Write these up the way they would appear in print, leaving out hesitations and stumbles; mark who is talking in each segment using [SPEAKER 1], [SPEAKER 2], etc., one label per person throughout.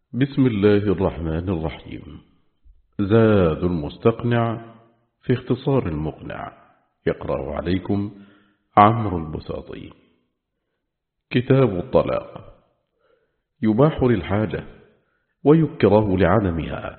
[SPEAKER 1] بسم الله الرحمن الرحيم. زاد المستقنع في اختصار المقنع. يقرأ عليكم عمرو البساطي. كتاب الطلاق. يباح للحاجة ويكره لعدمها،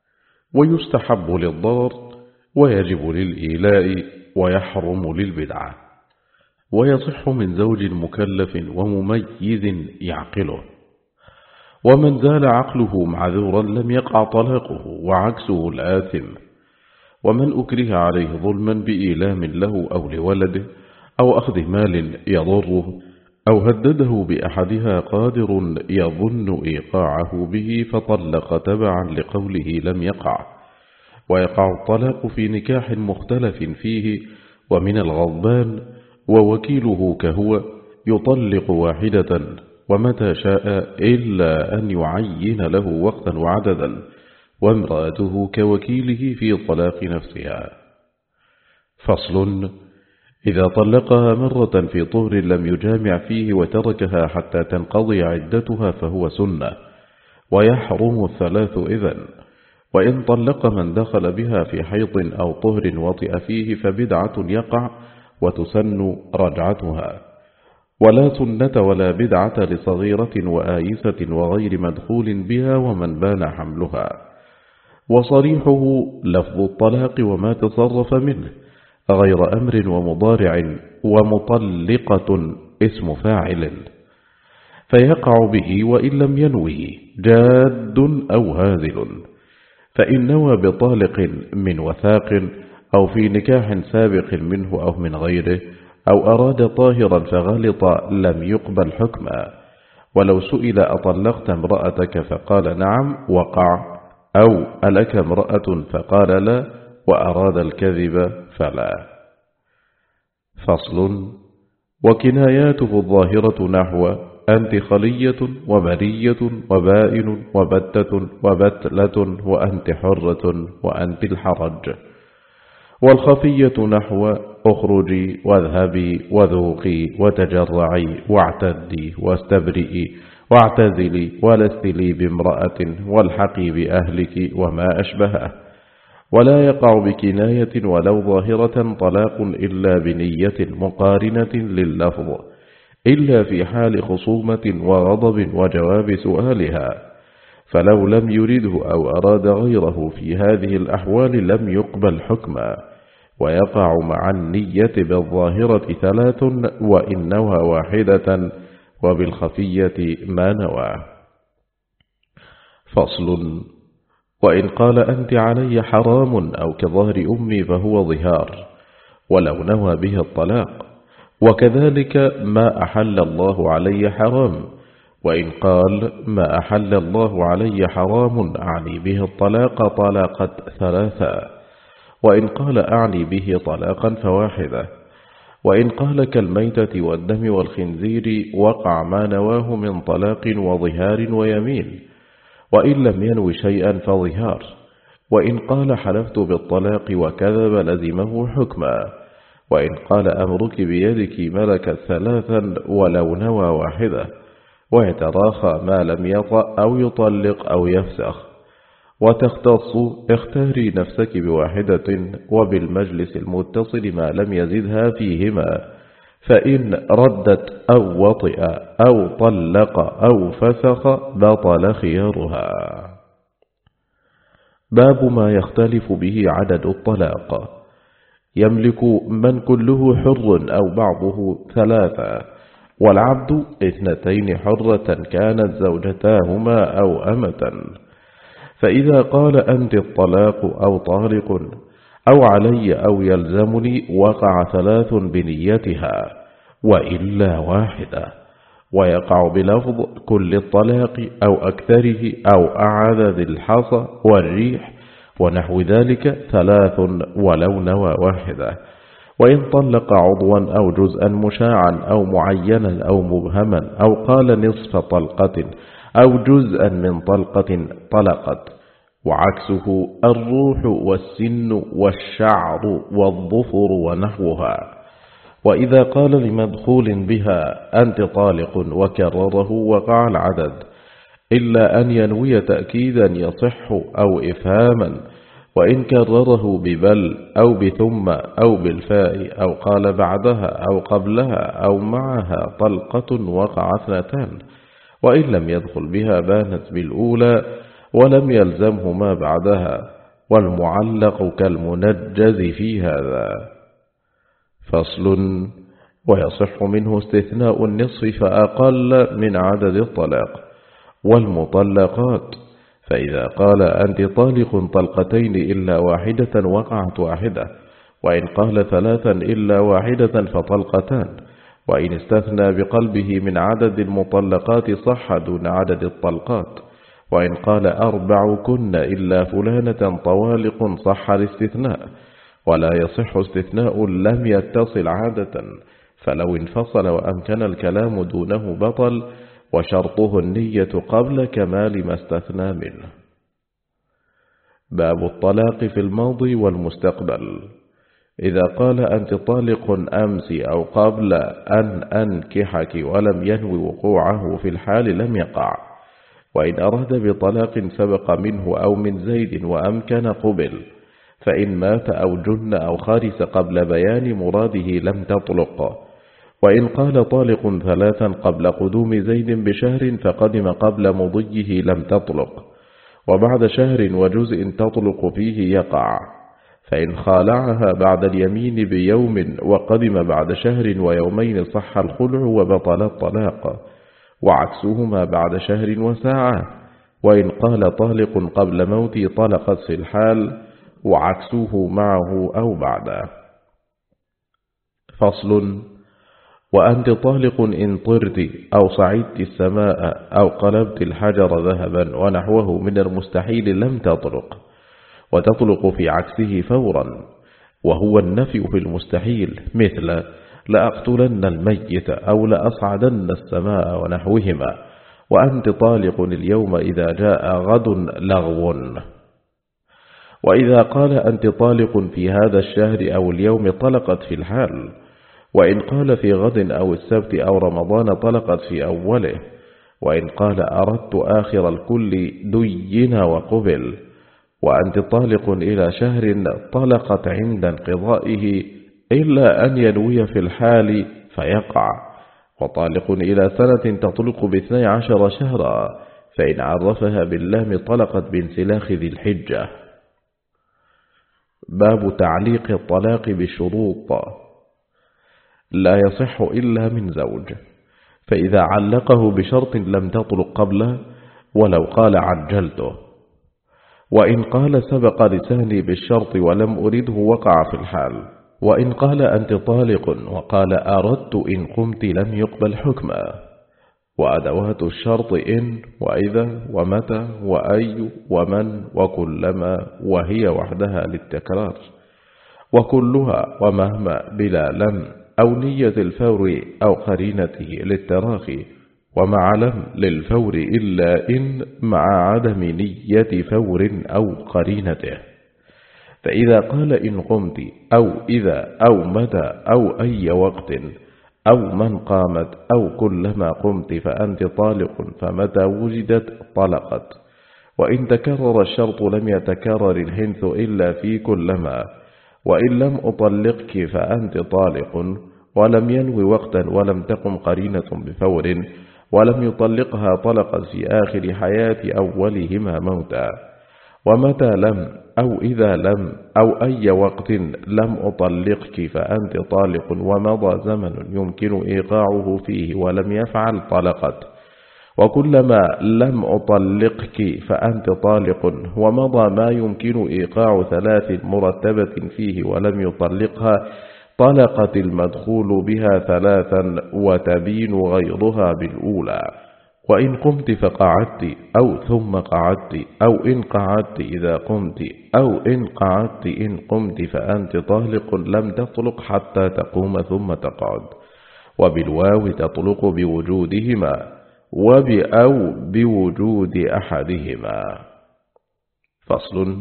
[SPEAKER 1] ويستحب للضرر، ويجب للإيلاء، ويحرم للبدعة، ويصح من زوج مكلف ومميز يعقله. ومن زال عقله معذورا لم يقع طلاقه، وعكسه الآثم. ومن أكره عليه ظلما بإيلام له أو لولده أو أخذ مال يضره أو هدده بأحدها قادر يظن إيقاعه به فطلق تبعا لقوله لم يقع. ويقع الطلاق في نكاح مختلف فيه ومن الغضبان، ووكيله كهو يطلق واحدة ومتى شاء إلا أن يعين له وقتا وعددا، وامرأته كوكيله في طلاق نفسها. فصل: إذا طلقها مرة في طهر لم يجامع فيه وتركها حتى تنقضي عدتها فهو سنة، ويحرم الثلاث إذن. وإن طلق من دخل بها في حيض أو طهر وطئ فيه فبدعة يقع، وتسن رجعتها. ولا سنة ولا بدعة لصغيرة وآيسة وغير مدخول بها ومن بان حملها. وصريحه لفظ الطلاق وما تصرف منه، غير أمر ومضارع ومطلقة اسم فاعل، فيقع به وإن لم ينوه جاد أو هازل. فإن نوى بطالق من وثاق أو في نكاح سابق منه أو من غيره، أو أراد طاهرا فغلط لم يقبل حكما. ولو سئل أطلقت امرأتك فقال نعم وقع، أو ألك امرأة فقال لا وأراد الكذب فلا. فصل: وكناياته الظاهرة نحو أنت خلية وبرية وبائن وبتة وبتلة وأنت حرة وأنت الحرج. والخفية نحو اخرجي واذهبي وذوقي وتجرعي واعتدي واستبرئي واعتزلي ولست لي بامرأة والحقي بأهلك وما أشبهه. ولا يقع بكناية ولو ظاهرة طلاق إلا بنية مقارنة لللفظ، إلا في حال خصومة وغضب وجواب سؤالها، فلو لم يرده أو أراد غيره في هذه الأحوال لم يقبل حكما. ويقع مع النية بالظاهرة ثلاث وإن نوى واحدة، وبالخفية ما نوى. فصل: وإن قال أنت علي حرام أو كظهر أمي فهو ظهار، ولو نوى به الطلاق. وكذلك ما أحل الله علي حرام. وإن قال ما أحل الله علي حرام أعني به الطلاق طلقت ثلاثا. وإن قال أعني به طلاقا فواحدة. وإن قال كالميتة والدم والخنزير وقع ما نواه من طلاق وظهار ويمين. وإن لم ينو شيئا فظهار. وإن قال حلفت بالطلاق وكذب لزمه حكما. وإن قال أمرك بيدك ملكت ثلاثا ولو نوى واحدة. ويتراخى ما لم يطأ أو يطلق أو يفسخ. وتختص اختاري نفسك بواحدة وبالمجلس المتصل ما لم يزدها فيهما، فإن ردت أو وطئ أو طلق أو فسخ بطل خيارها. باب ما يختلف به عدد الطلاق. يملك من كله حر أو بعضه ثلاثة، والعبد 2 حرة كانت زوجتاهما أو أمة. فإذا قال أنت الطلاق أو طالق أو علي أو يلزمني وقع 3 بنيتها، وإلا واحدة. ويقع بلفظ كل الطلاق أو أكثره أو أعاذ ذي الحصى والريح ونحو ذلك 3 ولو نوى واحدة. وإن طلق عضوا أو جزءا مشاعا أو معينا أو مبهما أو قال نصف طلقة أو جزءا من طلقة طلقت. وعكسه الروح والسن والشعر والظفر ونحوها. وإذا قال لمدخول بها أنت طالق وكرره وقع العدد، إلا أن ينوي تأكيدا يصح أو إفهاما، وإن كرره ببل أو بثم أو بالفاء أو قال بعدها أو قبلها أو معها طلقة وقع اثنتان، وإن لم يدخل بها بانت بالأولى ولم يلزمه ما بعدها، والمعلق كالمنجز في هذا. فصل. ويصح منه استثناء النصف فأقل من عدد الطلاق. والمطلقات، فإذا قال أنت طالق طلقتين إلا واحدة وقعت واحدة، وإن قال ثلاثا إلا واحدة فطلقتان، وإن استثنى بقلبه من عدد المطلقات صح دون عدد الطلقات، وإن قال أربع كن إلا فلانة طوالق صح الاستثناء، ولا يصح استثناء لم يتصل عادة، فلو انفصل وأمكن الكلام دونه بطل، وشرطه النية قبل كمال ما استثنى منه. باب الطلاق في الماضي والمستقبل. إذا قال أنت طالق أمس أو قبل أن أنكحك ولم ينوي وقوعه في الحال لم يقع، وإن أراد بطلاق سبق منه أو من زيد وأمكن قبل، فإن مات أو جن أو خارس قبل بيان مراده لم تطلق. وإن قال طالق ثلاثا قبل قدوم زيد بشهر فقدم قبل مضيه لم تطلق، وبعد شهر وجزء تطلق فيه يقع. فإن خالعها بعد اليمين بيوم وقدم بعد شهر ويومين صح الخلع وبطل الطلاق، وعكسهما بعد شهر وساعة. وإن قال طالق قبل موتي طلقت في الحال، وعكسه معه أو بعده. فصل. وأنت طالق إن طرت أو صعدت السماء أو قلبت الحجر ذهبا ونحوه من المستحيل لم تطلق، وتطلق في عكسه فورا، وهو النفي في المستحيل، مثل لأقتلن الميت أو لأصعدن السماء ونحوهما. وأنت طالق اليوم إذا جاء غد لغو. وإذا قال أنت طالق في هذا الشهر أو اليوم طلقت في الحال، وإن قال في غد أو السبت أو رمضان طلقت في أوله، وإن قال أردت آخر الكل دين وقبل. وأنت طالق إلى شهر طلقت عند انقضائه إلا أن ينوي في الحال فيقع. وطالق إلى سنة تطلق ب12 شهرا، فإن عرفها باللام طلقت بانسلاخ ذي الحجة. باب تعليق الطلاق بالشروط. لا يصح إلا من زوج، فإذا علقه بشرط لم تطلق قبله ولو قال عجلته. وإن قال سبق لساني بالشرط ولم أرده وقع في الحال. وإن قال أنت طالق وقال أردت إن قمت لم يقبل حكما. وأدوات الشرط إن وإذا ومتى وأي ومن وكلما، وهي وحدها للتكرار، وكلها ومهما بلا لم أو نية الفور أو قرينته للتراخي، ومع لم للفور إلا إن مع عدم نية فور أو قرينته. فإذا قال إن قمت أو إذا أو متى أو أي وقت أو من قامت أو كلما قمت فأنت طالق، فمتى وجدت طلقت. وإن تكرر الشرط لم يتكرر الحنث إلا في كلما. وإن لم أطلقك فأنت طالق، ولم ينوي وقتا ولم تقم قرينة بفور، ولم يطلقها طلقت في آخر حياة أولهما موتا. ومتى لم أو إذا لم أو أي وقت لم أطلقك فأنت طالق، ومضى زمن يمكن إيقاعه فيه ولم يفعل طلقت. وكلما لم أطلقك فأنت طالق، ومضى ما يمكن إيقاع 3 مرتبة فيه ولم يطلقها، طلقت المدخول بها 3 وتبين غيرها بالأولى. وإن قمت فقعدت أو ثم قعدت أو إن قعدت إذا قمت أو إن قعدت إن قمت فأنت طالق، لم تطلق حتى تقوم ثم تقعد. وبالواو تطلق بوجودهما، أو بوجود أحدهما. فصل.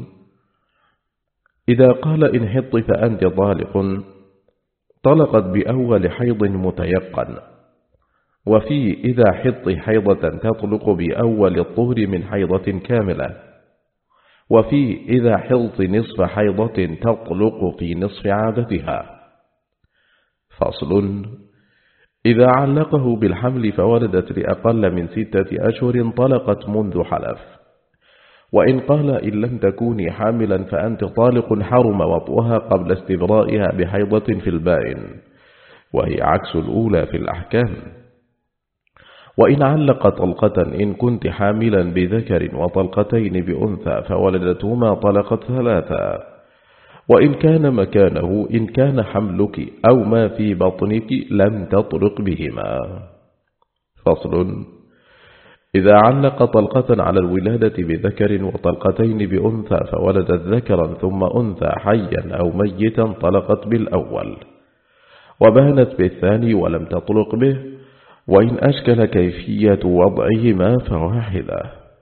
[SPEAKER 1] إذا قال إن حط فأنت طالق طلقت بأول حيض متيقن، وفي إذا حط حيضة تطلق بأول الطهر من حيضة كاملة، وفي إذا حط نصف حيضة تطلق في نصف عادتها. فصل: إذا علقه بالحمل فولدت لأقل من 6 أشهر طلقت منذ حلف. وإن قال إن لم تكوني حاملا فأنت طالق حرم وطئها قبل استبرائها بحيضة في البائن، وهي عكس الأولى في الأحكام. وإن علق طلقة إن كنت حاملا بذكر وطلقتين بأنثى فولدتهما طلقت 3. وإن كان مكانه إن كان حملك أو ما في بطنك لم تطلق بهما. فصل: إذا علق طلقة على الولادة بذكر وطلقتين بأنثى فولدت ذكرا ثم أنثى حيا أو ميتا طلقت بالأول، وبانت بالثاني ولم تطلق به، وإن أشكل كيفية وضعهما فواحدة.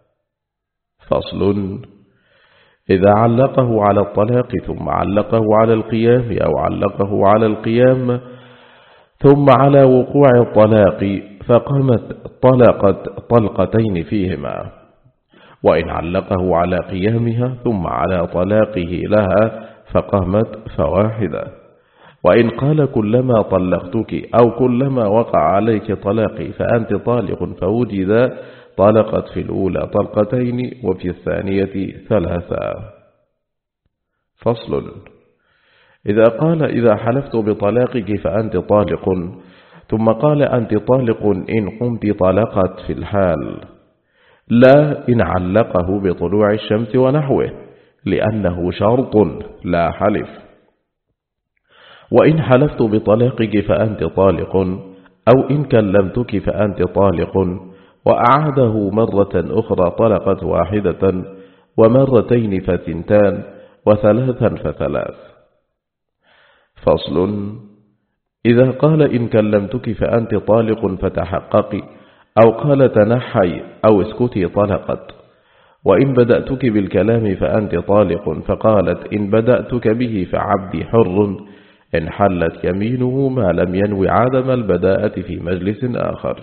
[SPEAKER 1] فصل: إذا علقه على الطلاق ثم علقه على القيام أو علقه على القيام ثم على وقوع الطلاق فقامت طلقت طلقتين فيهما، وإن علقه على قيامها ثم على طلاقه لها فقامت فواحدة. وإن قال كلما طلقتك أو كلما وقع عليك طلاقي فأنت طالق فوجد طلقت في الأولى طلقتين وفي الثانية 3. فصل: إذا قال إذا حلفت بطلاقك فأنت طالق ثم قال أنت طالق إن قمت طلقت في الحال، لا إن علقه بطلوع الشمس ونحوه لأنه شرط لا حلف. وإن حلفت بطلاقك فأنت طالق أو إن كلمتك فأنت طالق وأعاده مرة أخرى طلقت 1 ومرتين فتنتان وثلاثا فثلاث. فصل: إذا قال إن كلمتك فأنت طالق فتحققي أو قال تنحي أو اسكتي طلقت. وإن بدأتك بالكلام فأنت طالق فقالت إن بدأتك به فعبدي حر إن حلت يمينه ما لم ينوي عدم البداءة في مجلس آخر.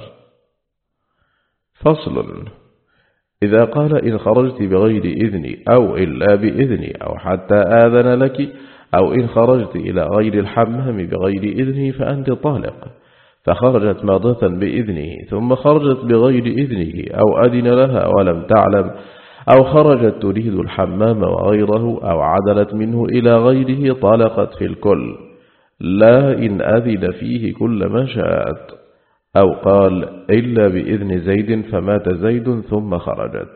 [SPEAKER 1] فصل: إذا قال إن خرجت بغير إذني أو إلا بإذني أو حتى آذن لك أو إن خرجت إلى غير الحمام بغير إذنه فأنت طالق، فخرجت مرة بإذنه ثم خرجت بغير إذنه أو أذن لها ولم تعلم أو خرجت تريد الحمام وغيره أو عدلت منه إلى غيره طلقت في الكل، لا إن أذن فيه كل ما شاءت. أو قال إلا بإذن زيد فمات زيد ثم خرجت.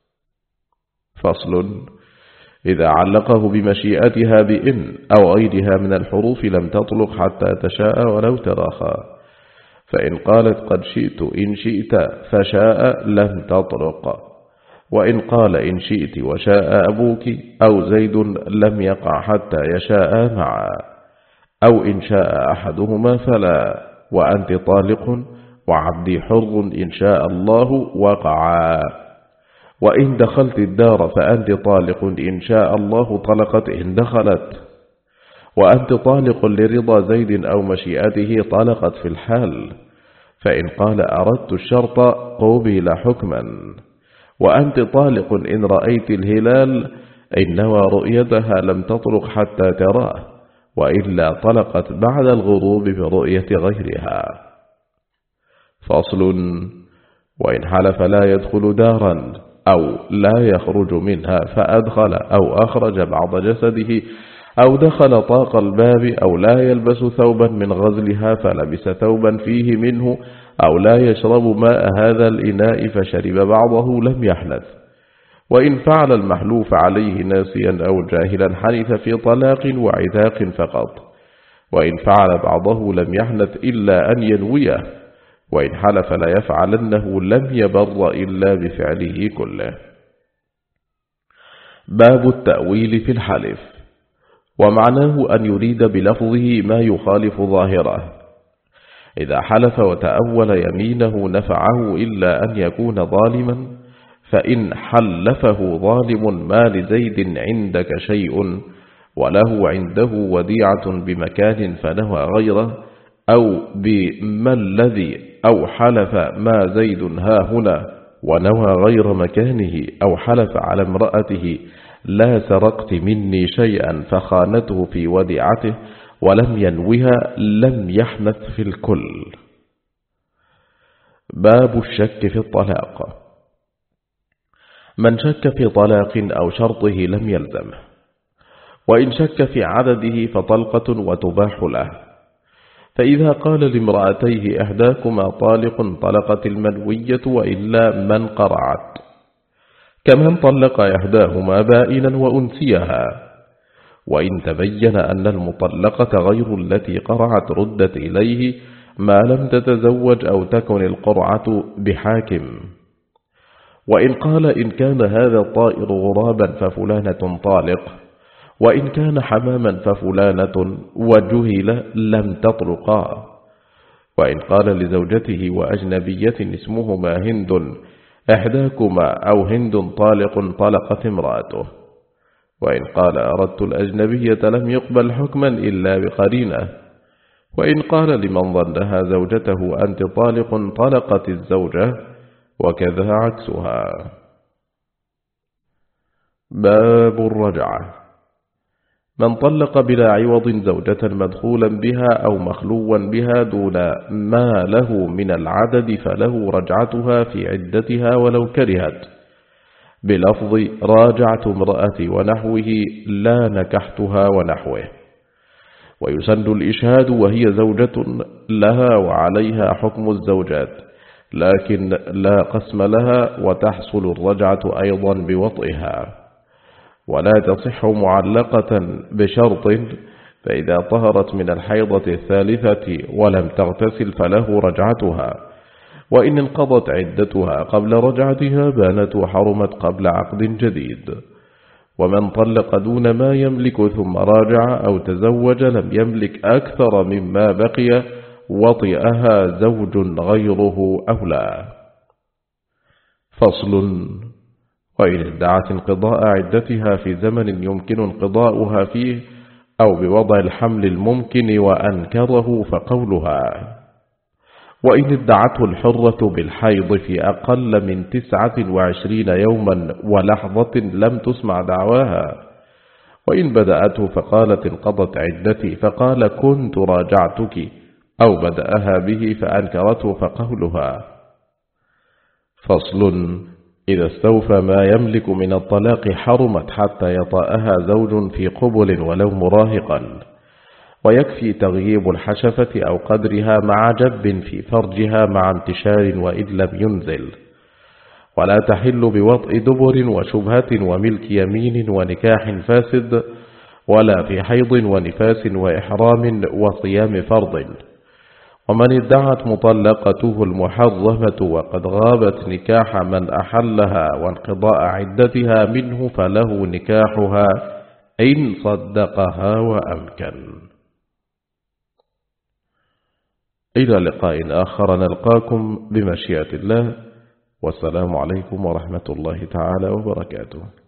[SPEAKER 1] فصل: إذا علقه بمشيئتها بإن أو غيرها من الحروف لم تطلق حتى تشاء ولو تراخى، فإن قالت قد شئت إن شئت فشاء لم تطلق، وإن قال إن شئت وشاء أبوك أو زيد لم يقع حتى يشاء معا، أو إن شاء أحدهما فلا، وأنت طالق وعبدي حر إن شاء الله وقعا. وإن دخلت الدار فأنت طالق إن شاء الله طلقت إن دخلت، وأنت طالق لرضا زيد أو مشيئته طلقت في الحال، فإن قال أردت الشرط قبل حكما. وأنت طالق إن رأيت الهلال إن نوى رؤيتها لم تطلق حتى تراه، وإلا طلقت بعد الغروب برؤية غيرها. فصل: وإن حلف لا يدخل دارا أو لا يخرج منها فأدخل أو أخرج بعض جسده أو دخل طاق الباب أو لا يلبس ثوبا من غزلها فلبس ثوبا فيه منه أو لا يشرب ماء هذا الإناء فشرب بعضه لم يحنث. وإن فعل المحلوف عليه ناسيا أو جاهلا حنث في طلاق وعتاق فقط، وإن فعل بعضه لم يحنث إلا أن ينويه، وإن حلف لا يفعلنه لم يبر إلا بفعله كله. باب التأويل في الحلف. ومعناه أن يريد بلفظه ما يخالف ظاهره. إذا حلف وتأول يمينه نفعه إلا أن يكون ظالما، فإن حلفه ظالم ما لزيد عندك شيء وله عنده وديعة بمكان فنهى غيره، أو بما الذي أو حلف ما زيد هاهنا ونوى غير مكانه، أو حلف على امرأته لا سرقت مني شيئا فخانته في وديعته ولم ينوها لم يحنث في الكل. باب الشك في الطلاق. من شك في طلاق أو شرطه لم يلزمه، وإن شك في عدده فطلقة وتباح له. فإذا قال لامرأتيه إحداكما طالق طلقت المنوية وإلا من قرعت، كمن طلق إحداهما بائنا وأنسيها. وإن تبين أن المطلقة غير التي قرعت ردت إليه ما لم تتزوج أو تكن القرعة بحاكم. وإن قال إن كان هذا الطائر غرابا ففلانة طالق، وإن كان حماما ففلانة، وجهل لم تطلقا. وإن قال لزوجته وأجنبية اسمهما هند إحداكما أو هند طالق طلقت امرأته. وإن قال أردت الأجنبية لم يقبل حكما إلا بقرينة. وإن قال لمن ظنها زوجته أنت طالق طلقت الزوجة، وكذا عكسها. باب الرجعة. من طلق بلا عوض زوجة مدخولا بها أو مخلوا بها دون ما له من العدد فله رجعتها في عدتها ولو كرهت، بلفظ راجعت امرأتي ونحوه لا نكحتها ونحوه. ويسن الإشهاد وهي زوجة لها وعليها حكم الزوجات، لكن لا قسم لها، وتحصل الرجعة أيضا بوطئها، ولا تصح معلقة بشرط. فإذا طهرت من الحيضة الثالثة ولم تغتسل فله رجعتها، وإن انقضت عدتها قبل رجعتها بانت وحرمت قبل عقد جديد. ومن طلق دون ما يملك ثم راجع أو تزوج لم يملك أكثر مما بقي وطئها زوج غيره أولى. فصل. وإن ادعت انقضاء عدتها في زمن يمكن انقضاؤها فيه أو بوضع الحمل الممكن وأنكره فقولها. وإن ادعته الحرة بالحيض في أقل من 29 يوما ولحظة لم تسمع دعواها. وإن بدأته فقالت انقضت عدتي فقال كنت راجعتك، أو بدأها به فأنكرته فقولها. فصل. إذا استوفى ما يملك من الطلاق حرمت حتى يطأها زوج في قبل ولو مراهقا، ويكفي تغييب الحشفة أو قدرها مع جب في فرجها مع انتشار وإن لم ينزل. ولا تحل بوطء دبر وشبهة وملك يمين ونكاح فاسد، ولا في حيض ونفاس وإحرام وصيام فرض. ومن ادعت مطلقته المحرمة وقد غابت نكاح من أحلها وانقضاء عدتها منه فله نكاحها إن صدقها وأمكن. إلى لقاء آخر نلقاكم بمشيئة الله، والسلام عليكم ورحمة الله تعالى وبركاته.